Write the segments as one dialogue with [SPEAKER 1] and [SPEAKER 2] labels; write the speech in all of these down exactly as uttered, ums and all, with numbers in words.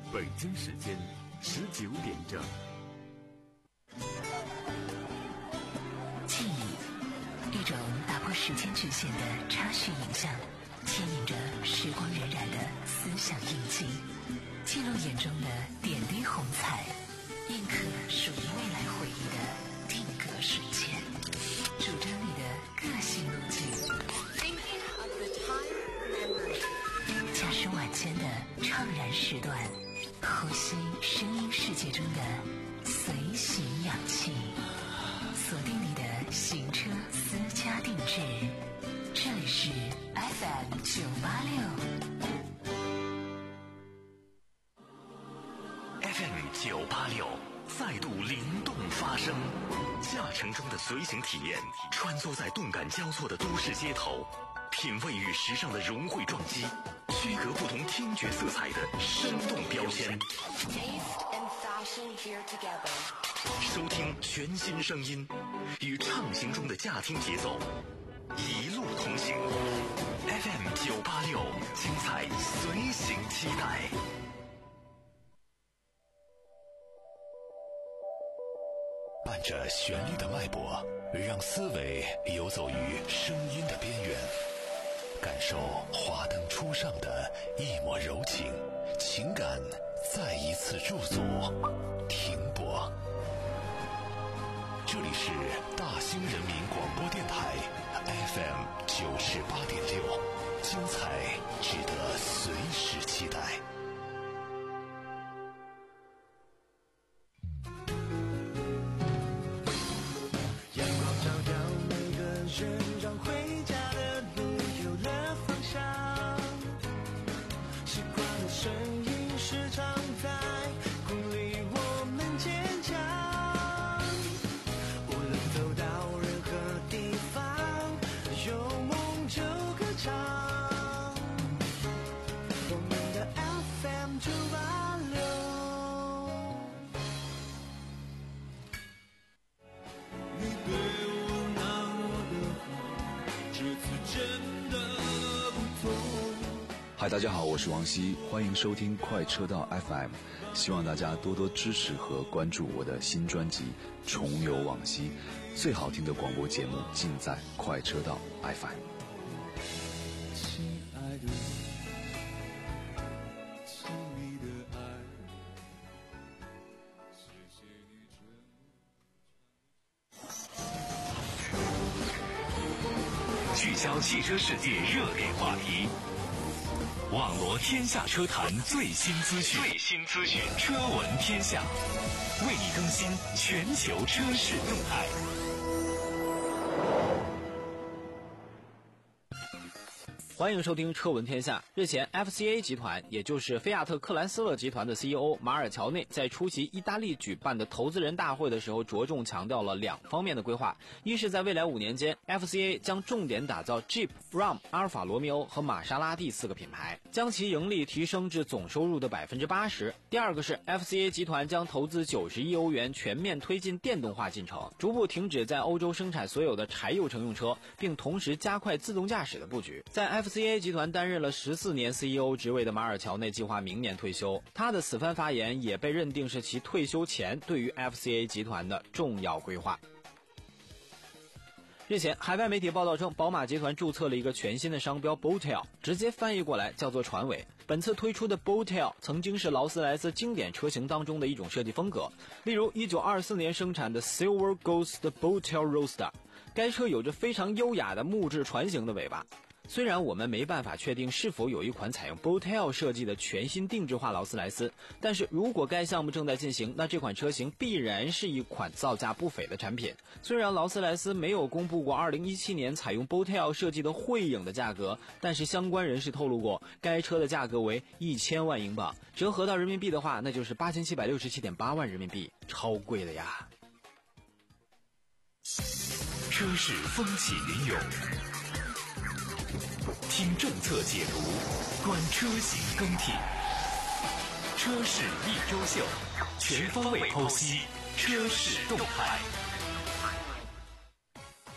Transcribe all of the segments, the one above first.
[SPEAKER 1] 北京时间十九点整。
[SPEAKER 2] 记忆，一种打破时间局限的插叙影像，牵引着时光荏苒的思想印记，记录眼中的点滴红彩，印刻属于未来回忆的定格瞬间，主张你的个性路径。驾驶晚间的怅然时段，呼吸声音世界中的随行氧气，锁定你的行车私家定制。这里是 F M 九八六
[SPEAKER 3] F M 九八六再度灵动发声，驾乘中的随行体验，穿梭在动感交错的都市街头，品味与时尚的融汇撞击，区隔不同听觉色彩的生动标签。收听全新声音，与畅行中的驾听节奏，一路同行。F M 九八六，精彩随行期待。伴着旋律的脉搏，让思维游走于声音的边缘，感受华灯初上的一抹柔情，情感再一次驻足停泊。这里是大兴人民广播电台 F M 九十八点六，精彩值得随时期待。
[SPEAKER 4] 嗨，大家好，我是王希，欢迎收听快车道 F M， 希望大家多多支持和关注我的新专辑《重游往昔》，最好听的广播节目尽在快车道 F M。
[SPEAKER 5] 亲爱的，亲密的爱，谢谢你
[SPEAKER 3] 这聚焦汽车世界热点话题，网罗天下车坛最新资讯，最新资讯，车闻天下，为你更新全球车市动态。
[SPEAKER 6] 欢迎收听车闻天下。日前 F C A 集团，也就是菲亚特克兰斯勒集团的 C E O 马尔乔内在出席意大利举办的投资人大会的时候，着重强调了两方面的规划。一是在未来五年间 F C A 将重点打造 Jeep、Ram、阿尔法罗密欧和玛莎拉蒂四个品牌，将其盈利提升至总收入的 百分之八十。 第二个是 F C A 集团将投资九十亿欧元全面推进电动化进程，逐步停止在欧洲生产所有的柴油乘用车，并同时加快自动驾驶的布局。在 F C A 集团担任了十四年 C E O 职位的马尔乔内计划明年退休，他的此番发言也被认定是其退休前对于 F C A 集团的重要规划。日前，海外媒体报道称，宝马集团注册了一个全新的商标 Boattail， 直接翻译过来叫做船尾。本次推出的 Boattail 曾经是劳斯莱斯经典车型当中的一种设计风格，例如一九二四年生产的 Silver Ghost Boattail Roadster， 该车有着非常优雅的木质船形的尾巴。虽然我们没办法确定是否有一款采用 Boattail 设计的全新定制化劳斯莱斯，但是如果该项目正在进行，那这款车型必然是一款造价不菲的产品。虽然劳斯莱斯没有公布过二零一七年采用 Boattail 设计的慧影的价格，但是相关人士透露过，该车的价格为一千万英镑，折合到人民币的话，那就是八千七百六十七点八万人民币，超贵的呀。
[SPEAKER 3] 车市风起云涌，听政策解读，观车型更替，车市一周秀，全方位剖析车市动态。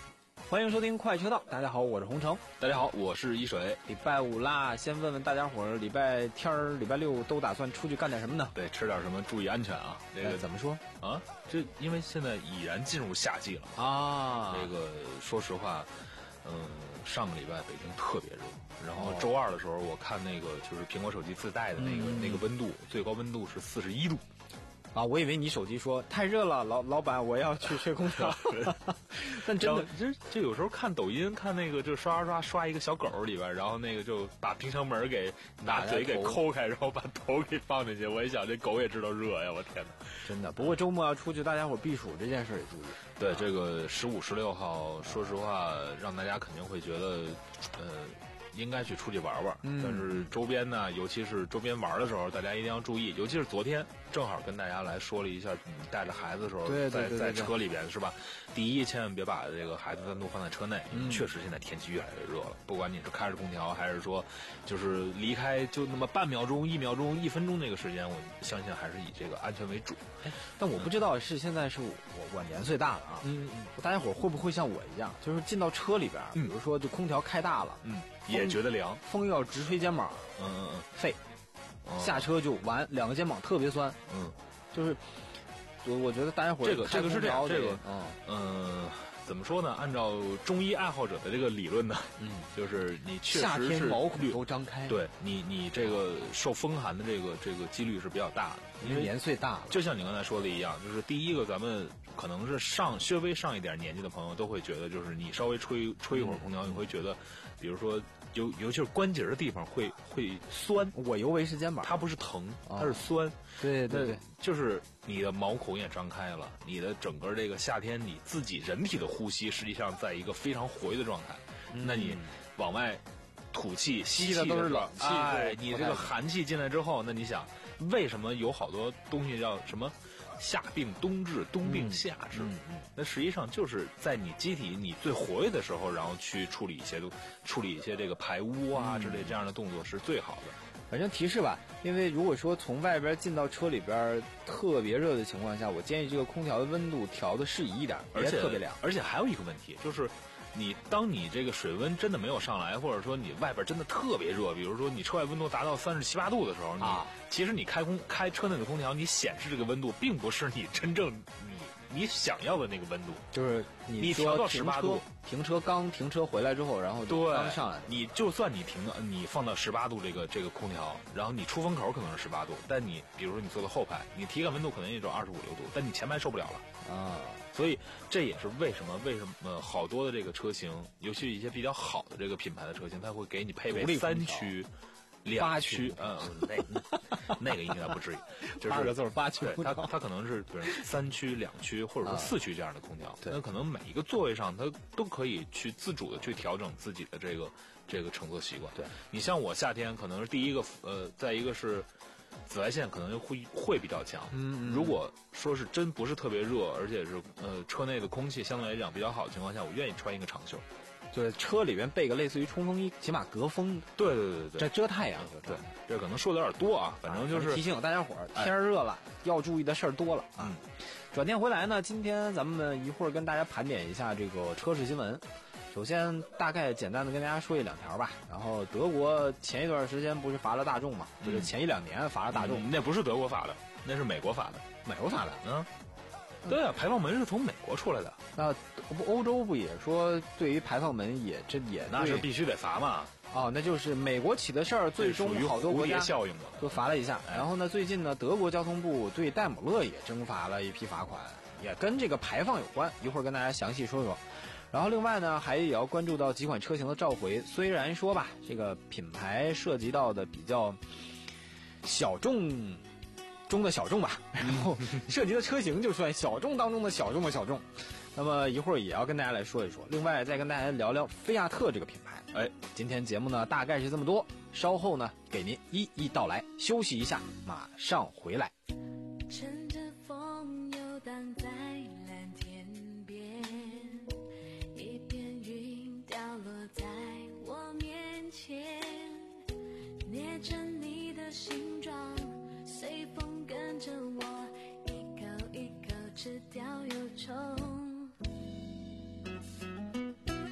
[SPEAKER 6] 欢迎收听快车道，大家好，我是洪城。
[SPEAKER 4] 大家好，我是一水。
[SPEAKER 6] 礼拜五啦，先问问大家伙儿，礼拜天儿、礼拜六都打算出去干点什么呢？
[SPEAKER 4] 对，吃点什么，注意安全啊。这个、
[SPEAKER 6] 哎、怎么说
[SPEAKER 4] 啊？这因为现在已然进入夏季了
[SPEAKER 6] 啊。
[SPEAKER 4] 这个说实话，嗯、呃，上个礼拜北京特别热，然后周二的时候，我看那个就是苹果手机自带的那个、嗯、那个温度，最高温度是四十一度。
[SPEAKER 6] 啊，我以为你手机说太热了，老老板我要去吹空调。但真的，
[SPEAKER 4] 就就有时候看抖音，看那个就刷刷刷刷一个小狗里边，然后那个就把冰箱门给拿嘴给抠开，然后把头给放进去。我一想，这狗也知道热呀，我天哪！
[SPEAKER 6] 真的。不过周末要出去，大家伙避暑这件事也注意。
[SPEAKER 4] 对，这个十五、十六号，说实话，让大家肯定会觉得，呃。应该去出去玩玩，
[SPEAKER 6] 嗯、
[SPEAKER 4] 但是周边呢，尤其是周边玩的时候，大家一定要注意。尤其是昨天，正好跟大家来说了一下，你带着孩子的时候，
[SPEAKER 6] 对对对对
[SPEAKER 4] 在在车里边是吧？第一，千万别把这个孩子单独放在车内，因为确实现在天气越来越热了。不管你是开着空调，还是说就是离开就那么半秒钟、一秒钟、一分钟这个时间，我相信还是以这个安全为主。
[SPEAKER 6] 哎，但我不知道是现在是我我年岁大了啊，
[SPEAKER 4] 嗯嗯，
[SPEAKER 6] 大家伙会不会像我一样，就是进到车里边，
[SPEAKER 4] 嗯、
[SPEAKER 6] 比如说就空调开大了，
[SPEAKER 4] 嗯。也觉得凉，
[SPEAKER 6] 风又要直吹肩膀，
[SPEAKER 4] 嗯嗯嗯，
[SPEAKER 6] 废，
[SPEAKER 4] 哦、
[SPEAKER 6] 下车就完，两个肩膀特别酸，
[SPEAKER 4] 嗯，
[SPEAKER 6] 就是我我觉得大家伙
[SPEAKER 4] 这个这个是这样，这个
[SPEAKER 6] 嗯
[SPEAKER 4] 嗯、呃，怎么说呢？按照中医爱好者的这个理论呢，
[SPEAKER 6] 嗯，
[SPEAKER 4] 就是你确实是
[SPEAKER 6] 夏天毛孔都张开，
[SPEAKER 4] 对你你这个受风寒的这个这个几率是比较大的，
[SPEAKER 6] 因为年岁大了。
[SPEAKER 4] 就像你刚才说的一样，就是第一个，咱们可能是上稍微上一点年纪的朋友都会觉得，就是你稍微吹吹一会儿空调，
[SPEAKER 6] 嗯、
[SPEAKER 4] 你会觉得，比如说。尤尤其是关节的地方会会酸，
[SPEAKER 6] 我尤为是肩膀，
[SPEAKER 4] 它不是疼，
[SPEAKER 6] 哦、
[SPEAKER 4] 它是酸。
[SPEAKER 6] 对对对，
[SPEAKER 4] 就是你的毛孔也张开了，你的整个这个夏天你自己人体的呼吸实际上在一个非常活跃的状态，
[SPEAKER 6] 嗯、
[SPEAKER 4] 那你往外吐气吸
[SPEAKER 6] 气的都是冷气，
[SPEAKER 4] 哎，你这个寒气进来之后，那你想为什么有好多东西叫什么？夏病冬治，冬病夏治。
[SPEAKER 6] 嗯嗯、
[SPEAKER 4] 那实际上就是在你机体你最活跃的时候，然后去处理一些处理一些这个排污啊、嗯、之类这样的动作是最好的。
[SPEAKER 6] 反正提示吧，因为如果说从外边进到车里边特别热的情况下，我建议这个空调的温度调的适宜一点，
[SPEAKER 4] 而且
[SPEAKER 6] 特别凉。
[SPEAKER 4] 而且还有一个问题就是。你当你这个水温真的没有上来，或者说你外边真的特别热，比如说你车外温度达到三十七八度的时候，你、
[SPEAKER 6] 啊、
[SPEAKER 4] 其实你开空开车内的空调，你显示这个温度并不是你真正你你想要的那个温度，
[SPEAKER 6] 就是你
[SPEAKER 4] 你调到十八度，
[SPEAKER 6] 停车刚停车回来之后，然后就刚上来，
[SPEAKER 4] 你就算你停到你放到十八度这个这个空调，然后你出风口可能是十八度，但你比如说你坐到后排，你体感温度可能也就二十五六度，但你前排受不了了
[SPEAKER 6] 啊。
[SPEAKER 4] 所以这也是为什么为什么好多的这个车型，尤其一些比较好的这个品牌的车型，它会给你配备三驱、两驱，嗯，那那个应该不至于，就是
[SPEAKER 6] 八个字八驱。
[SPEAKER 4] 它它可能是比如三驱、两驱或者说四驱这样的空调，那可能每一个座位上它都可以去自主的去调整自己的这个这个乘坐习惯。
[SPEAKER 6] 对
[SPEAKER 4] 你像我夏天可能是第一个，呃，再一个是。紫外线可能会会比较强，
[SPEAKER 6] 嗯，
[SPEAKER 4] 如果说是真不是特别热，而且是呃车内的空气相对来讲比较好的情况下，我愿意穿一个长袖，
[SPEAKER 6] 就是车里边备个类似于冲锋衣，起码隔风。
[SPEAKER 4] 对对对对，
[SPEAKER 6] 这遮太阳。
[SPEAKER 4] 对，这可能说的有点多啊，反正就是
[SPEAKER 6] 提醒大家伙儿，天热了、哎、要注意的事儿多了啊。
[SPEAKER 4] 嗯，
[SPEAKER 6] 转天回来呢，今天咱们一会儿跟大家盘点一下这个车市新闻。首先，大概简单的跟大家说一两条吧。然后，德国前一段时间不是罚了大众嘛？
[SPEAKER 4] 嗯、
[SPEAKER 6] 就是前一两年罚了大众、
[SPEAKER 4] 嗯，那不是德国罚的，那是美国罚的。
[SPEAKER 6] 美国罚的，
[SPEAKER 4] 嗯，对啊，排放门是从美国出来的。
[SPEAKER 6] 那不欧洲不也说对于排放门也这也
[SPEAKER 4] 那是必须得罚嘛？
[SPEAKER 6] 哦，那就是美国起的事儿，最终好多国家
[SPEAKER 4] 效应
[SPEAKER 6] 都罚了一下。然后呢，最近呢，德国交通部对戴姆勒也征罚了一批罚款，也跟这个排放有关。一会儿跟大家详细说说。然后另外呢，还也要关注到几款车型的召回。虽然说吧，这个品牌涉及到的比较小众中的小众吧，然后涉及的车型就算小众当中的小众的小众。那么一会儿也要跟大家来说一说。另外再跟大家聊聊菲亚特这个品牌。哎，今天节目呢大概是这么多，稍后呢给您一一道来。休息一下，马上回来。
[SPEAKER 7] 乘着风游荡在蓝天边，一片云掉落在我面前，捏着你的形状，随风跟着我，一口一口吃掉忧愁。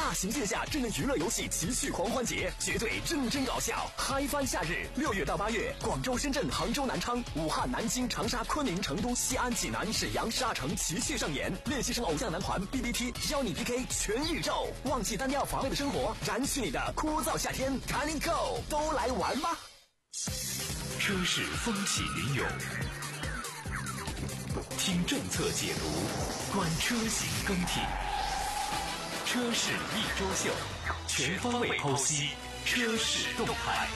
[SPEAKER 8] 大型线下智能娱乐游戏奇趣狂欢节，绝对真真搞笑，嗨翻夏日，六月到八月，广州、深圳、杭州、南昌、武汉、南京、长沙、昆明、成都、西安、济南、沈阳、沙城奇趣上演，练习生偶像男团 B B T 邀你 P K 全宇宙，忘记单调乏味的生活，燃去你的枯燥夏天，赶紧 Go， 都来玩吧！
[SPEAKER 3] 车市风起云涌，听政策解读，观车型更替。车市一周秀，全方位剖析车市动态。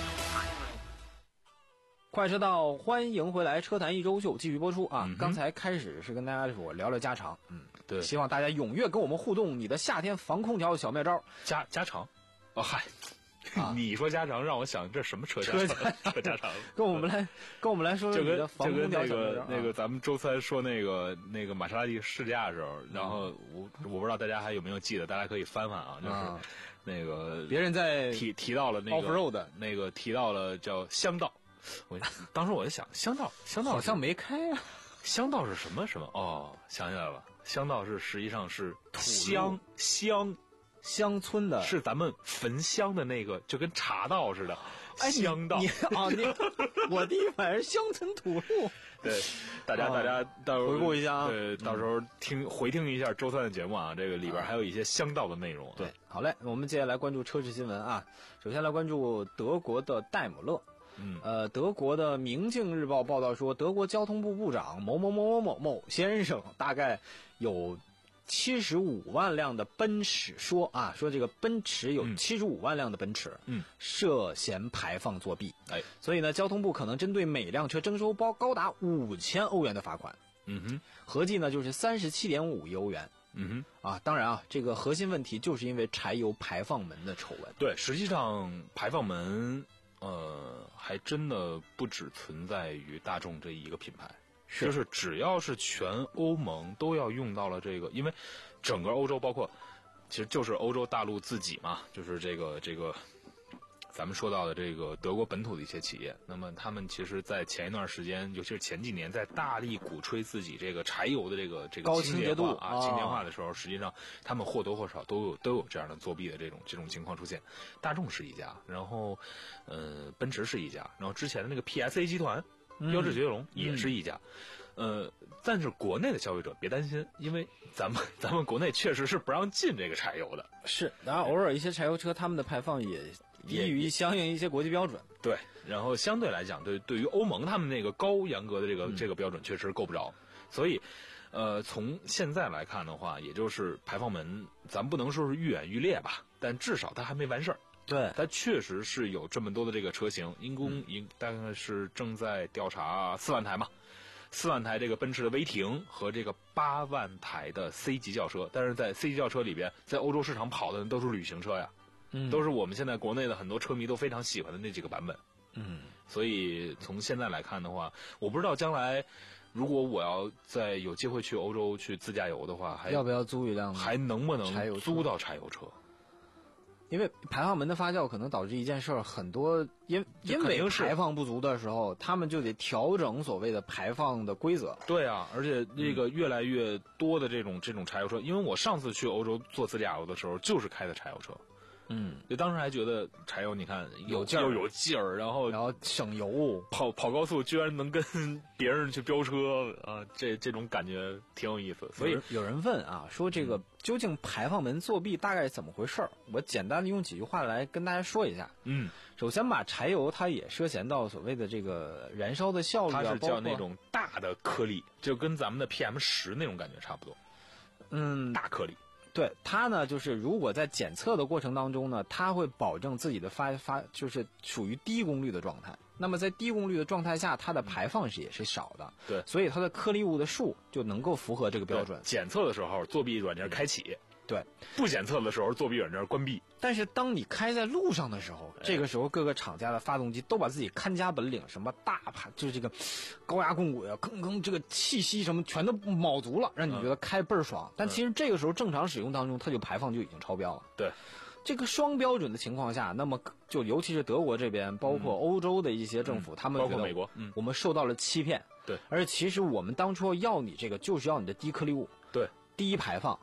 [SPEAKER 6] 快车道，欢迎回来！车坛一周秀继续播出啊！
[SPEAKER 9] 嗯、
[SPEAKER 6] 刚才开始是跟大家说聊聊家常，嗯，
[SPEAKER 9] 对，
[SPEAKER 6] 希望大家踊跃跟我们互动，你的夏天防空调小妙招。
[SPEAKER 9] 家家常，哦嗨。
[SPEAKER 6] 啊、
[SPEAKER 9] 你说家常让我想这什么车
[SPEAKER 6] 车
[SPEAKER 9] 车家常？
[SPEAKER 6] 跟我们来跟我们来说说你的防空调小妙招。
[SPEAKER 9] 就跟那个、啊、那个咱们周三说那个那个玛莎拉蒂试驾的时候，然后我我不知道大家还有没有记得，大家可以翻翻啊，就是、啊、那个
[SPEAKER 6] 别人在
[SPEAKER 9] 提提到了那个
[SPEAKER 6] off road
[SPEAKER 9] 那个提到了叫乡道，我当时我就想乡道乡道
[SPEAKER 6] 好像没开啊，
[SPEAKER 9] 乡道是什么什么？哦，想起来了，乡道是实际上是乡乡。
[SPEAKER 6] 乡村的
[SPEAKER 9] 是咱们焚香的那个，就跟茶道似的。
[SPEAKER 6] 哎，
[SPEAKER 9] 乡道
[SPEAKER 6] 你啊，你我第一反应是乡村土路。
[SPEAKER 9] 对，大家、啊、大家到时候
[SPEAKER 6] 回顾一下啊，
[SPEAKER 9] 对，到时候听、嗯、回听一下周三的节目啊，这个里边还有一些乡道的内容、啊。
[SPEAKER 6] 对，好嘞，我们接下来关注车市新闻啊。首先来关注德国的戴姆勒。
[SPEAKER 9] 嗯，
[SPEAKER 6] 呃，德国的《明镜日报》报道说，德国交通部部长某某某某某某先生大概有七十五万辆的奔驰，说啊，说这个奔驰有七十五万辆的奔驰，
[SPEAKER 9] 嗯，
[SPEAKER 6] 涉嫌排放作弊，
[SPEAKER 9] 哎，
[SPEAKER 6] 所以呢，交通部可能针对每辆车征收包高达五千欧元的罚款，
[SPEAKER 9] 嗯哼，
[SPEAKER 6] 合计呢就是三十七点五亿欧元，
[SPEAKER 9] 嗯
[SPEAKER 6] 哼，啊，当然啊，这个核心问题就是因为柴油排放门的丑闻，
[SPEAKER 9] 对，实际上排放门，呃，还真的不只存在于大众这一个品牌。
[SPEAKER 6] 是
[SPEAKER 9] 就是只要是全欧盟都要用到了这个，因为整个欧洲包括，其实就是欧洲大陆自己嘛，就是这个这个，咱们说到的这个德国本土的一些企业，那么他们其实，在前一段时间，尤其是前几年，在大力鼓吹自己这个柴油的这个这个
[SPEAKER 6] 高清洁度
[SPEAKER 9] 啊轻便化的时候，实际上他们或多或少都有都有这样的作弊的这种这种情况出现。大众是一家，然后呃奔驰是一家，然后之前的那个 P S A 集团。标致雪铁龙也是一家，嗯、呃，但是国内的消费者别担心，因为咱们咱们国内确实是不让进这个柴油的。
[SPEAKER 6] 是，然后偶尔一些柴油车他们的排放也低于相应一些国际标准。
[SPEAKER 9] 对，然后相对来讲，对对于欧盟他们那个高严格的这个、嗯、这个标准确实够不着，所以。呃，从现在来看的话，也就是排放门，咱不能说是愈演愈烈吧，但至少它还没完事儿。
[SPEAKER 6] 对，
[SPEAKER 9] 它确实是有这么多的这个车型，因公应大概是正在调查四万台嘛，四万台这个奔驰的威霆和这个八万台的 C 级轿车，但是在 C 级轿车里边，在欧洲市场跑的都是旅行车呀，
[SPEAKER 6] 嗯，
[SPEAKER 9] 都是我们现在国内的很多车迷都非常喜欢的那几个版本，
[SPEAKER 6] 嗯，
[SPEAKER 9] 所以从现在来看的话，我不知道将来。如果我要再有机会去欧洲去自驾游的话，还
[SPEAKER 6] 要不要租一辆？
[SPEAKER 9] 还能不能租到柴油车？
[SPEAKER 6] 因为排放门的发酵可能导致一件事儿，很多因因为排放不足的时候，他们就得调整所谓的排放的规则。
[SPEAKER 9] 对啊，而且这个越来越多的这种这种柴油车，因为我上次去欧洲做自驾游的时候，就是开的柴油车。
[SPEAKER 6] 嗯，
[SPEAKER 9] 就当时还觉得柴油，你看
[SPEAKER 6] 有劲儿，
[SPEAKER 9] 又有劲儿，然后
[SPEAKER 6] 然后省油，
[SPEAKER 9] 跑跑高速居然能跟别人去飙车啊，这这种感觉挺有意思。所以
[SPEAKER 6] 有人问啊，说这个究竟排放门作弊大概是怎么回事儿？我简单的用几句话来跟大家说一下。
[SPEAKER 9] 嗯，
[SPEAKER 6] 首先吧，柴油它也涉嫌到所谓的这个燃烧的效率、啊，
[SPEAKER 9] 它是叫那种大的颗粒，就跟咱们的 P M 十 那种感觉差不多。
[SPEAKER 6] 嗯，
[SPEAKER 9] 大颗粒。
[SPEAKER 6] 对它呢，就是如果在检测的过程当中呢，它会保证自己的发发就是属于低功率的状态。那么在低功率的状态下，它的排放是也是少的。
[SPEAKER 9] 对，
[SPEAKER 6] 所以它的颗粒物的数就能够符合这个标准。
[SPEAKER 9] 检测的时候，作弊软件开启。
[SPEAKER 6] 对，
[SPEAKER 9] 不检测的时候，作弊软件关闭。
[SPEAKER 6] 但是当你开在路上的时候，这个时候各个厂家的发动机都把自己看家本领，什么大排就是这个高压共轨啊，吭吭这个气息什么全都卯足了，让你觉得开倍儿爽。嗯、但其实这个时候正常使用当中，它就排放就已经超标了。
[SPEAKER 9] 对，
[SPEAKER 6] 这个双标准的情况下，那么就尤其是德国这边，包括欧洲的一些政府，
[SPEAKER 9] 嗯、
[SPEAKER 6] 他们
[SPEAKER 9] 包括美国，嗯，
[SPEAKER 6] 我们受到了欺骗。
[SPEAKER 9] 对，
[SPEAKER 6] 而其实我们当初要你这个，就是要你的低颗粒物，
[SPEAKER 9] 对，
[SPEAKER 6] 低排放。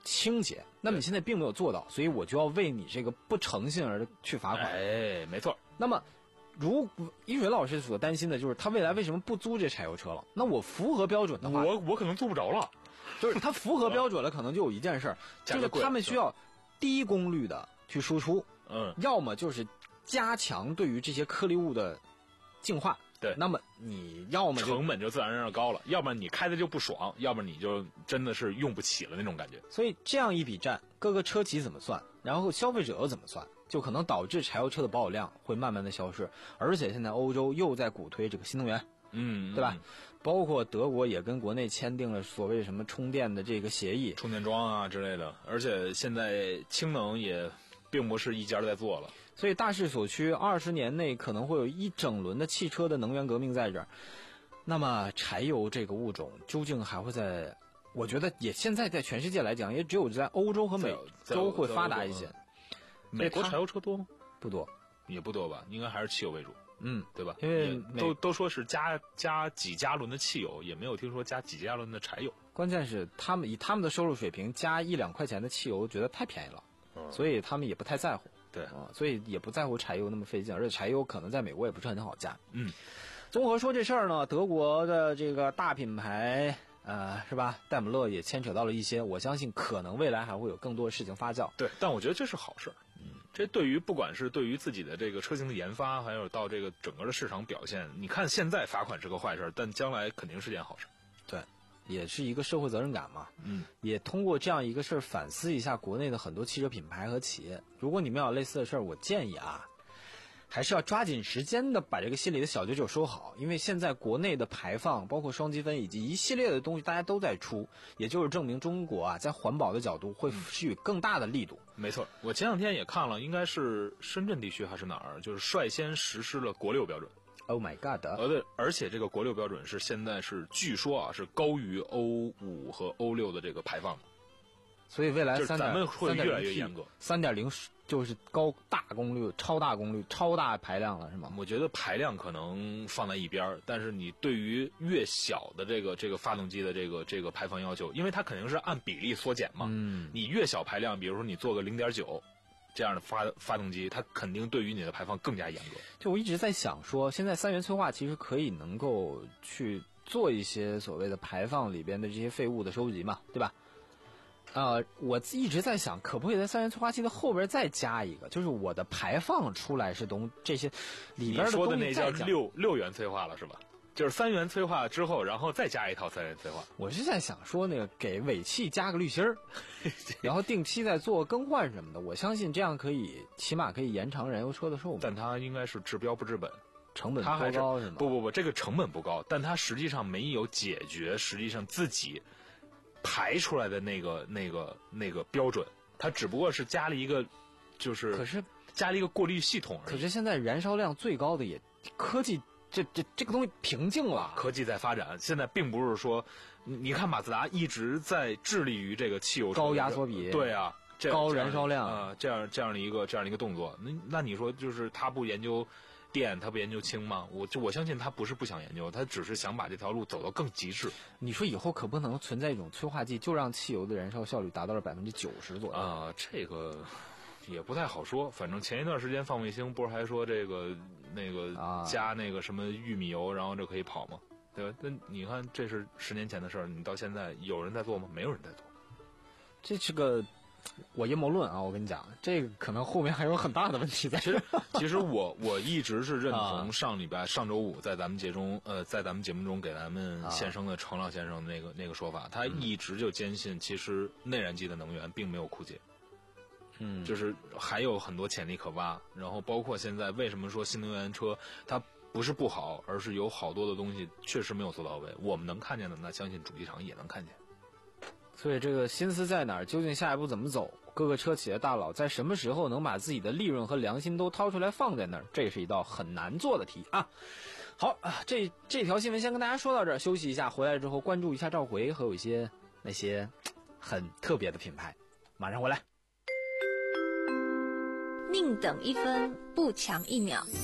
[SPEAKER 6] 清洁。那么你现在并没有做到，所以我就要为你这个不诚信而去罚款。
[SPEAKER 9] 哎，没错。
[SPEAKER 6] 那么，如一水老师所担心的就是他未来为什么不租这柴油车了？那我符合标准的话，
[SPEAKER 9] 我我可能租不着了。
[SPEAKER 6] 就是他符合标准了，可能就有一件事儿，就是他们需要低功率的去输出，
[SPEAKER 9] 嗯，
[SPEAKER 6] 要么就是加强对于这些颗粒物的净化。
[SPEAKER 9] 对，
[SPEAKER 6] 那么你要么
[SPEAKER 9] 成本就自然而然高了，要不然你开的就不爽，要不然你就真的是用不起了那种感觉。
[SPEAKER 6] 所以这样一笔账，各个车企怎么算，然后消费者又怎么算，就可能导致柴油车的保有量会慢慢的消失。而且现在欧洲又在鼓推这个新能源，
[SPEAKER 9] 嗯，
[SPEAKER 6] 对吧？包括德国也跟国内签订了所谓什么充电的这个协议，
[SPEAKER 9] 充电桩啊之类的。而且现在氢能也并不是一家在做了。
[SPEAKER 6] 所以大势所趋，二十年内可能会有一整轮的汽车的能源革命在这儿。那么柴油这个物种究竟还会在？我觉得也现在在全世界来讲，也只有在欧洲和美洲会发达一些。
[SPEAKER 9] 美国柴油车多吗？
[SPEAKER 6] 不多，
[SPEAKER 9] 也不多吧，应该还是汽油为主。
[SPEAKER 6] 嗯，
[SPEAKER 9] 对吧？
[SPEAKER 6] 因为
[SPEAKER 9] 都都说是加加几加仑的汽油，也没有听说加几加仑的柴油。
[SPEAKER 6] 关键是他们以他们的收入水平，加一两块钱的汽油觉得太便宜了，
[SPEAKER 9] 嗯、
[SPEAKER 6] 所以他们也不太在乎。
[SPEAKER 9] 对
[SPEAKER 6] 啊、嗯，所以也不在乎柴油那么费劲，而且柴油可能在美国也不是很好加。
[SPEAKER 9] 嗯，
[SPEAKER 6] 综合说这事儿呢，德国的这个大品牌，呃，是吧？戴姆勒也牵扯到了一些，我相信可能未来还会有更多的事情发酵。
[SPEAKER 9] 对，但我觉得这是好事。嗯，这对于不管是对于自己的这个车型的研发，还有到这个整个的市场表现，你看现在罚款是个坏事，但将来肯定是件好事。
[SPEAKER 6] 对。也是一个社会责任感嘛，
[SPEAKER 9] 嗯，
[SPEAKER 6] 也通过这样一个事儿反思一下国内的很多汽车品牌和企业。如果你们要有类似的事儿，我建议啊，还是要抓紧时间的把这个心里的小九九收好，因为现在国内的排放，包括双积分以及一系列的东西，大家都在出，也就是证明中国啊，在环保的角度会施予更大的力度。
[SPEAKER 9] 没错，我前两天也看了，应该是深圳地区还是哪儿，就是率先实施了国六标准。
[SPEAKER 6] Oh my god！
[SPEAKER 9] 呃，对，而且这个国六标准是现在是据说啊是高于欧五和欧六的这个排放的，
[SPEAKER 6] 所以未来三
[SPEAKER 9] 咱们会越来越严格。
[SPEAKER 6] 三点零就是高大功率、超大功率、超大排量了，是吗？
[SPEAKER 9] 我觉得排量可能放在一边，但是你对于越小的这个这个发动机的这个这个排放要求，因为它肯定是按比例缩减嘛。
[SPEAKER 6] 嗯，
[SPEAKER 9] 你越小排量，比如说你做个零点九。这样的发发动机，它肯定对于你的排放更加严格。
[SPEAKER 6] 就我一直在想说，现在三元催化其实可以能够去做一些所谓的排放里边的这些废物的收集嘛，对吧？呃，我一直在想，可不可以在三元催化器的后边再加一个，就是我的排放出来是东这些里边的东西再讲。
[SPEAKER 9] 你说的那叫六六元催化了是吧？就是三元催化之后，然后再加一套三元催化。
[SPEAKER 6] 我是在想说，那个给尾气加个滤芯儿，然后定期再做更换什么的。我相信这样可以，起码可以延长燃油车的寿命。
[SPEAKER 9] 但它应该是治标不治本，
[SPEAKER 6] 成本
[SPEAKER 9] 它还
[SPEAKER 6] 多高是吗？
[SPEAKER 9] 不不不，这个成本不高，但它实际上没有解决实际上自己排出来的那个那个那个标准，它只不过是加了一个，就是
[SPEAKER 6] 可是
[SPEAKER 9] 加了一个过滤系统而已。
[SPEAKER 6] 可是现在燃烧量最高的也科技。这这这个东西瓶颈了，
[SPEAKER 9] 科技在发展，现在并不是说，你看马自达一直在致力于这个汽油
[SPEAKER 6] 高压缩比，
[SPEAKER 9] 对啊，
[SPEAKER 6] 高燃烧量
[SPEAKER 9] 啊，这样这样的一个这样的一个动作，那那你说就是他不研究电，他不研究氢吗？我就我相信他不是不想研究，他只是想把这条路走到更极致。
[SPEAKER 6] 你说以后可不能存在一种催化剂，就让汽油的燃烧效率达到了百分之九十左右
[SPEAKER 9] 啊？这个也不太好说，反正前一段时间放卫星不是还说这个那个加那个什么玉米油，然后就可以跑吗？对吧？那你看这是十年前的事儿，你到现在有人在做吗？没有人在做。
[SPEAKER 6] 这是个我阴谋论啊！我跟你讲，这个可能后面还有很大的问题在。
[SPEAKER 9] 其实，其实我我一直是认同上礼拜、上周五在咱们节中呃，在咱们节目中给咱们献声的程老先生那个那个说法，他一直就坚信，其实内燃机的能源并没有枯竭。
[SPEAKER 6] 嗯，
[SPEAKER 9] 就是还有很多潜力可挖，然后包括现在为什么说新能源车它不是不好，而是有好多的东西确实没有做到位，我们能看见的，那相信主机厂也能看见。
[SPEAKER 6] 所以这个心思在哪儿？究竟下一步怎么走？各个车企的大佬在什么时候能把自己的利润和良心都掏出来放在那儿？这是一道很难做的题啊！好啊，这这条新闻先跟大家说到这儿，休息一下，回来之后关注一下召回和有一些那些很特别的品牌，马上回来。
[SPEAKER 10] 宁等一分，不强一秒。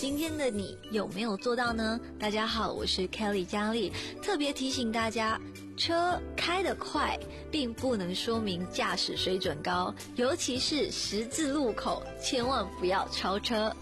[SPEAKER 7] 今天的你有没有做到呢？大家好，我是 Kelly 佳丽，特别提醒大家，车开得快并不能说明驾驶水准高，尤其是十字路口，千万不要超车。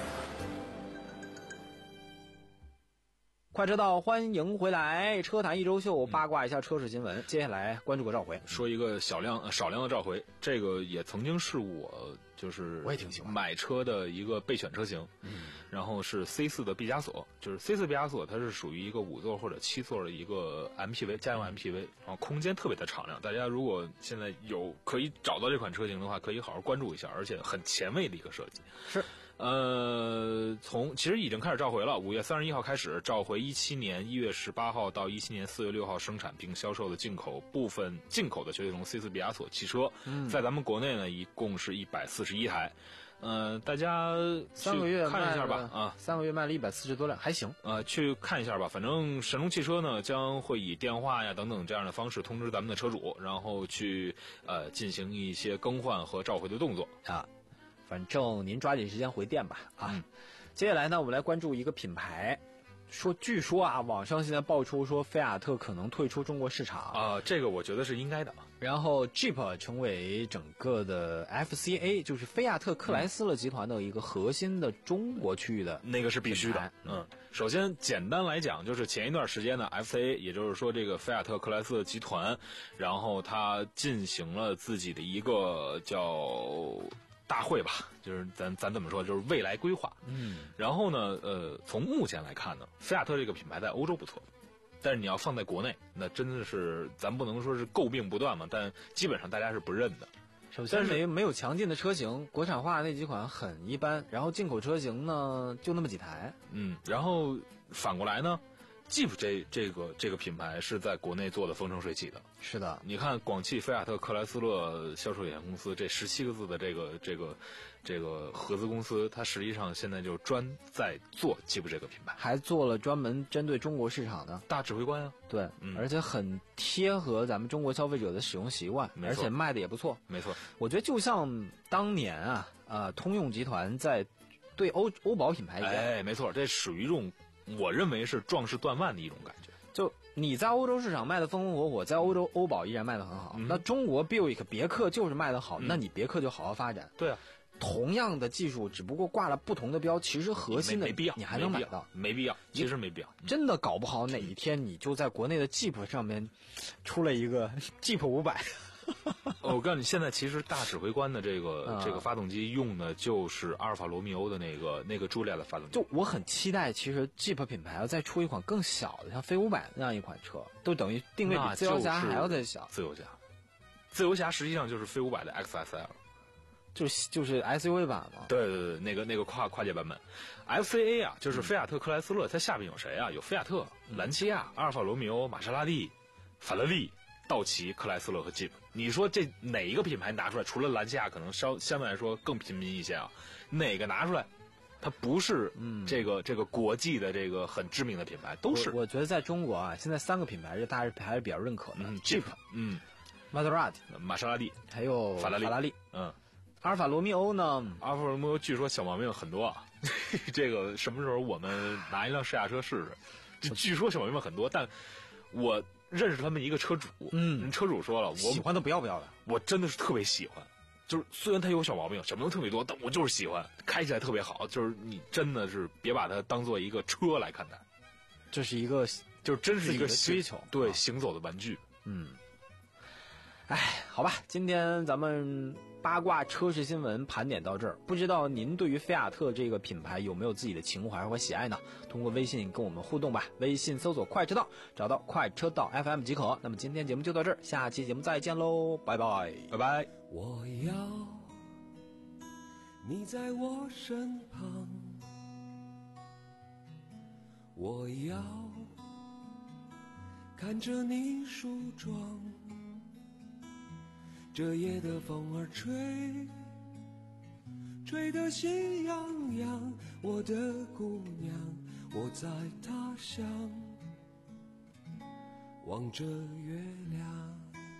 [SPEAKER 6] 快车道，欢迎回来！车坛一周秀，八卦一下车市新闻。接下来关注个召回，
[SPEAKER 9] 说一个小量、呃、少量的召回，这个也曾经是我就是
[SPEAKER 6] 我也挺喜欢
[SPEAKER 9] 买车的一个备选车型。嗯，然后是 C 四 的毕加索，就是 C 四 毕加索，它是属于一个五座或者七座的一个 M P V 家用 M P V， 然后空间特别的敞亮。大家如果现在有可以找到这款车型的话，可以好好关注一下，而且很前卫的一个设计。
[SPEAKER 6] 是。
[SPEAKER 9] 呃，从其实已经开始召回了，五月三十一号开始召回一七年一月十八号到一七年四月六号生产并销售的进口部分进口的雪铁龙 C 四 毕加索汽车，嗯、在咱们国内呢一共是一百四十一台。呃，大家
[SPEAKER 6] 三个月
[SPEAKER 9] 看一下吧，啊，
[SPEAKER 6] 三个月卖了一百四十多辆，还行。
[SPEAKER 9] 呃，去看一下吧，反正神龙汽车呢将会以电话呀等等这样的方式通知咱们的车主，然后去呃进行一些更换和召回的动作
[SPEAKER 6] 啊。反正您抓紧时间回电吧啊！
[SPEAKER 9] 嗯、
[SPEAKER 6] 接下来呢，我们来关注一个品牌，说据说啊，网上现在爆出说菲亚特可能退出中国市场
[SPEAKER 9] 啊、呃，这个我觉得是应该的。
[SPEAKER 6] 然后 Jeep 成为整个的 F C A， 就是菲亚特克莱斯勒集团的一个核心的中国区域的、
[SPEAKER 9] 嗯、那个是必须的。嗯，首先简单来讲，就是前一段时间呢 ，F C A 也就是说这个菲亚特克莱斯勒集团，然后它进行了自己的一个叫大会吧，就是咱咱怎么说，就是未来规划。
[SPEAKER 6] 嗯，
[SPEAKER 9] 然后呢，呃，从目前来看呢，菲亚特这个品牌在欧洲不错，但是你要放在国内，那真的是咱不能说是诟病不断嘛，但基本上大家是不认的。
[SPEAKER 6] 首先没没有强劲的车型，国产化那几款很一般，然后进口车型呢就那么几台。
[SPEAKER 9] 嗯，然后反过来呢，Jeep 这这个这个品牌是在国内做的风生水起的。
[SPEAKER 6] 是的，
[SPEAKER 9] 你看广汽菲亚特克莱斯勒销售有限公司这十七个字的这个这个这个合资公司，它实际上现在就专在做 Jeep 这个品牌，
[SPEAKER 6] 还做了专门针对中国市场的
[SPEAKER 9] 大指挥官啊。
[SPEAKER 6] 对，
[SPEAKER 9] 嗯、
[SPEAKER 6] 而且很贴合咱们中国消费者的使用习惯，而且卖的也不错。
[SPEAKER 9] 没错，
[SPEAKER 6] 我觉得就像当年啊，呃，通用集团在对欧欧宝品牌一样。
[SPEAKER 9] 哎，没错，这属于一种我认为是壮士断腕的一种感觉。
[SPEAKER 6] 就你在欧洲市场卖的风风火火，在欧洲欧宝依然卖的很好。嗯、那中国 Buick 别克就是卖的好，嗯、那你别克就好好发展。
[SPEAKER 9] 对啊，
[SPEAKER 6] 同样的技术，只不过挂了不同的标，其实核心的
[SPEAKER 9] 没必要，
[SPEAKER 6] 你还能买到，
[SPEAKER 9] 没必要，其实没必要。
[SPEAKER 6] 真的搞不好哪一天你就在国内的 Jeep 上面出了一个 Jeep 五百。
[SPEAKER 9] 哦，我告诉你，现在其实大指挥官的这个、
[SPEAKER 6] 嗯、
[SPEAKER 9] 这个发动机用的就是阿尔法罗密欧的那个那个茱莉亚的发动机。
[SPEAKER 6] 就我很期待，其实 Jeep 品牌要再出一款更小的，像飞五百那样一款车，都等于定位比自由侠还要再小。
[SPEAKER 9] 自由侠，自由侠实际上就是飞五百的 X S L，
[SPEAKER 6] 就是就是 S U V 版嘛。
[SPEAKER 9] 对对对，那个那个跨跨界版本 ，F C A 啊，就是菲亚特克莱斯勒，它下面有谁啊？有菲亚特、兰奇亚、阿尔法罗密欧、玛莎拉蒂、法拉利、道奇、克莱斯勒和 Jeep， 你说这哪一个品牌拿出来？除了兰奇亚可能稍相对来说更平民一些啊，哪个拿出来？它不是这个、嗯、这个国际的这个很知名的品牌，都是。
[SPEAKER 6] 我, 我觉得在中国啊，现在三个品牌是大家还是比较认可的、
[SPEAKER 9] 嗯、
[SPEAKER 6] ，Jeep，
[SPEAKER 9] 嗯，
[SPEAKER 6] 玛莎拉蒂、
[SPEAKER 9] 玛莎拉蒂，
[SPEAKER 6] 还有
[SPEAKER 9] 法拉利，
[SPEAKER 6] 法拉利，
[SPEAKER 9] 嗯，
[SPEAKER 6] 阿尔法罗密欧呢？
[SPEAKER 9] 阿尔法罗密欧据说小毛病很多啊，这个什么时候我们拿一辆试驾车试试？据说小毛病很多，但我认识他们一个车主，
[SPEAKER 6] 嗯，
[SPEAKER 9] 车主说了，我
[SPEAKER 6] 喜欢的不要不要的，
[SPEAKER 9] 我真的是特别喜欢。就是虽然它有小毛病，小毛病特别多，但我就是喜欢，开起来特别好。就是你真的是别把它当做一个车来看待，
[SPEAKER 6] 这是一个
[SPEAKER 9] 就是真是一个
[SPEAKER 6] 追求，
[SPEAKER 9] 对、啊、行走的玩具。
[SPEAKER 6] 嗯，哎，好吧，今天咱们八卦车市新闻盘点到这儿。不知道您对于菲亚特这个品牌有没有自己的情怀和喜爱呢？通过微信跟我们互动吧，微信搜索快车道，找到快车道 F M 即可。那么今天节目就到这儿，下期节目再见喽，拜拜，
[SPEAKER 9] 拜拜。
[SPEAKER 5] 我要你在我身旁，我要看着你梳妆，这夜的风儿吹，吹得心痒痒，我的姑娘，我在他乡望着月亮，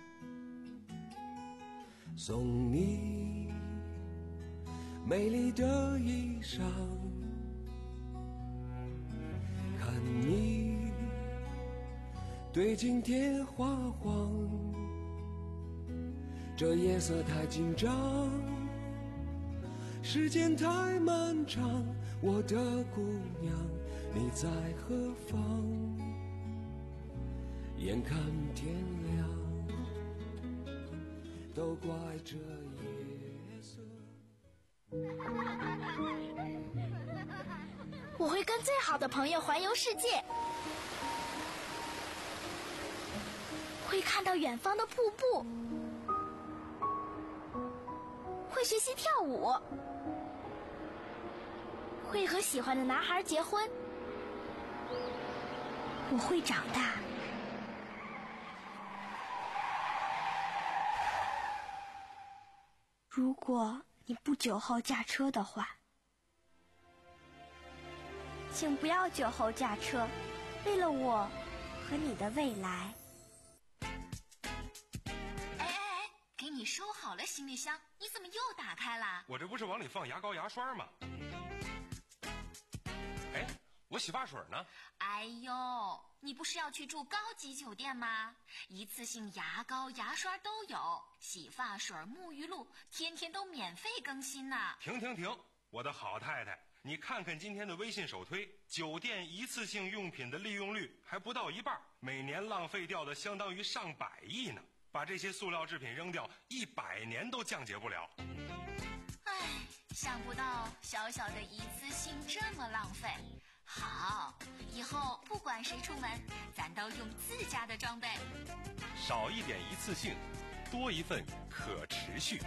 [SPEAKER 5] 送你美丽的衣裳， 对镜贴花黄，这夜色太紧张，时间太漫长，我的姑娘你在何方？眼看天亮，都怪这夜色。
[SPEAKER 10] 我会跟最好的朋友环游世界，会看到远方的瀑布，会学习跳舞，会和喜欢的男孩结婚。我会长大。如果你不酒后驾车的话，请不要酒后驾车，为了我和你的未来。
[SPEAKER 11] 哎哎哎，给你收好了行李箱，你怎么又打开了？
[SPEAKER 12] 我这不是往里放牙膏牙刷吗？哎，我洗发水呢？
[SPEAKER 11] 哎呦，你不是要去住高级酒店吗？一次性牙膏牙刷都有，洗发水沐浴露天天都免费更新呢。
[SPEAKER 12] 停停停，我的好太太，你看看今天的微信首推，酒店一次性用品的利用率还不到一半，每年浪费掉的相当于上百亿呢。把这些塑料制品扔掉，一百年都降解不了。
[SPEAKER 11] 唉，想不到小小的一次性这么浪费。好，以后不管谁出门，咱都用自家的装备。
[SPEAKER 12] 少一点一次性，多一份可持续。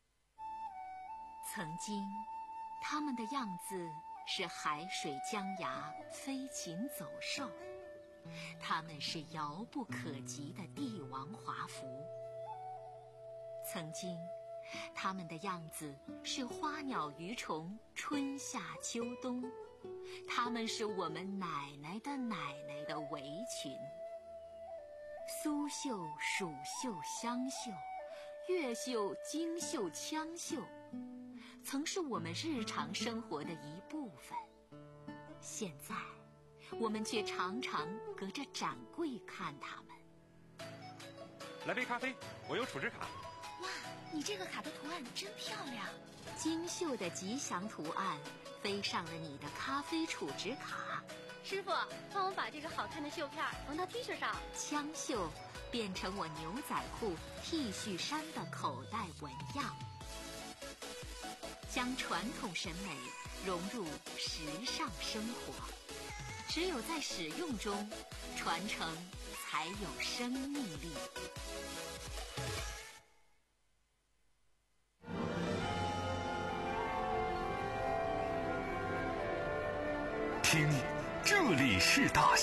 [SPEAKER 11] 曾经他们的样子是海水江崖，飞禽走兽，他们是遥不可及的帝王华服。曾经他们的样子是花鸟鱼虫，春夏秋冬，他们是我们奶奶的奶奶的围裙。苏绣、蜀绣、湘绣，越绣、京绣、羌绣，曾是我们日常生活的一部分。现在我们却常常隔着展柜看他们。
[SPEAKER 12] 来杯咖啡，我有储值卡。
[SPEAKER 11] 哇，你这个卡的图案真漂亮，精绣的吉祥图案飞上了你的咖啡储值卡。
[SPEAKER 13] 师傅，帮我把这个好看的绣片缝到 T 恤上。
[SPEAKER 11] 枪绣变成我牛仔裤、T 恤衫的口袋纹样，将传统审美融入时尚生活。只有在使用中，传承才有生命力。
[SPEAKER 3] 听，这里是大